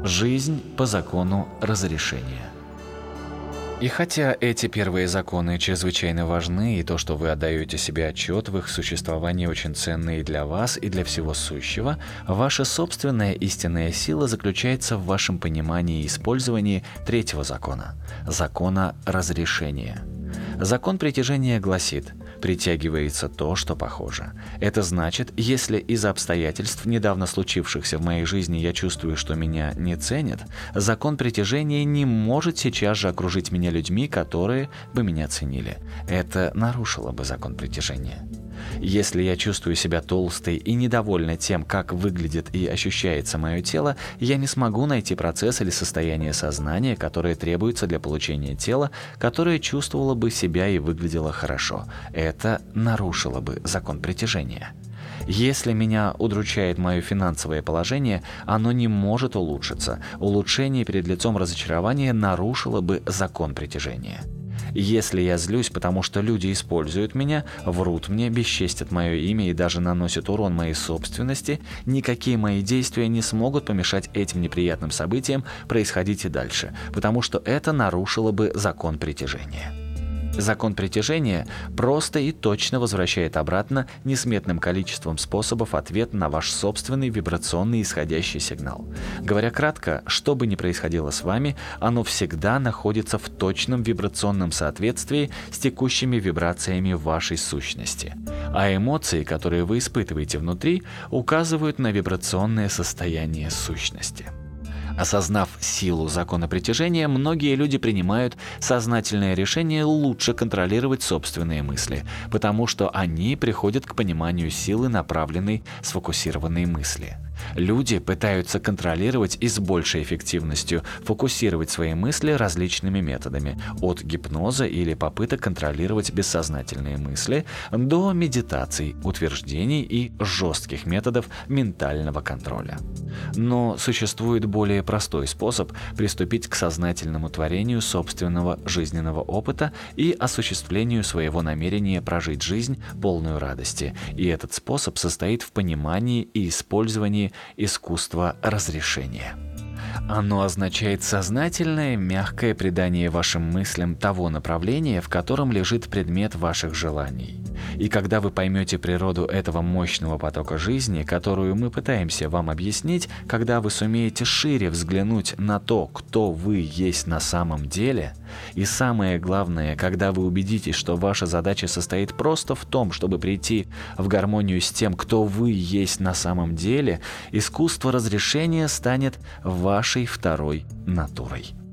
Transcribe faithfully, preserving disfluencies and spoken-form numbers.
Жизнь по закону разрешения. И хотя эти первые законы чрезвычайно важны, и то, что вы отдаете себе отчет в их существовании, очень ценно и для вас, и для всего сущего, ваша собственная истинная сила заключается в вашем понимании и использовании третьего закона – закона разрешения. Закон притяжения гласит: притягивается то, что похоже. Это значит, если из-за обстоятельств, недавно случившихся в моей жизни, я чувствую, что меня не ценят, закон притяжения не может сейчас же окружить меня людьми, которые бы меня ценили. Это нарушило бы закон притяжения. Если я чувствую себя толстой и недовольна тем, как выглядит и ощущается мое тело, я не смогу найти процесс или состояние сознания, которое требуется для получения тела, которое чувствовало бы себя и выглядело хорошо. Это нарушило бы закон притяжения. Если меня удручает мое финансовое положение, оно не может улучшиться. Улучшение перед лицом разочарования нарушило бы закон притяжения. Если я злюсь, потому что люди используют меня, врут мне, бесчестят мое имя и даже наносят урон моей собственности, никакие мои действия не смогут помешать этим неприятным событиям происходить и дальше, потому что это нарушило бы закон притяжения. Закон притяжения просто и точно возвращает обратно несметным количеством способов ответ на ваш собственный вибрационный исходящий сигнал. Говоря кратко, что бы ни происходило с вами, оно всегда находится в точном вибрационном соответствии с текущими вибрациями вашей сущности. А эмоции, которые вы испытываете внутри, указывают на вибрационное состояние сущности. Осознав силу закона притяжения, многие люди принимают сознательное решение лучше контролировать собственные мысли, потому что они приходят к пониманию силы направленной, сфокусированной мысли. Люди пытаются контролировать и с большей эффективностью фокусировать свои мысли различными методами, от гипноза или попыток контролировать бессознательные мысли до медитаций, утверждений и жестких методов ментального контроля. Но существует более простой способ приступить к сознательному творению собственного жизненного опыта и осуществлению своего намерения прожить жизнь полную радости. И этот способ состоит в понимании и использовании искусства разрешения. Оно означает сознательное, мягкое придание вашим мыслям того направления, в котором лежит предмет ваших желаний. И когда вы поймете природу этого мощного потока жизни, которую мы пытаемся вам объяснить, когда вы сумеете шире взглянуть на то, кто вы есть на самом деле, и самое главное, когда вы убедитесь, что ваша задача состоит просто в том, чтобы прийти в гармонию с тем, кто вы есть на самом деле, искусство разрешения станет вашей второй натурой.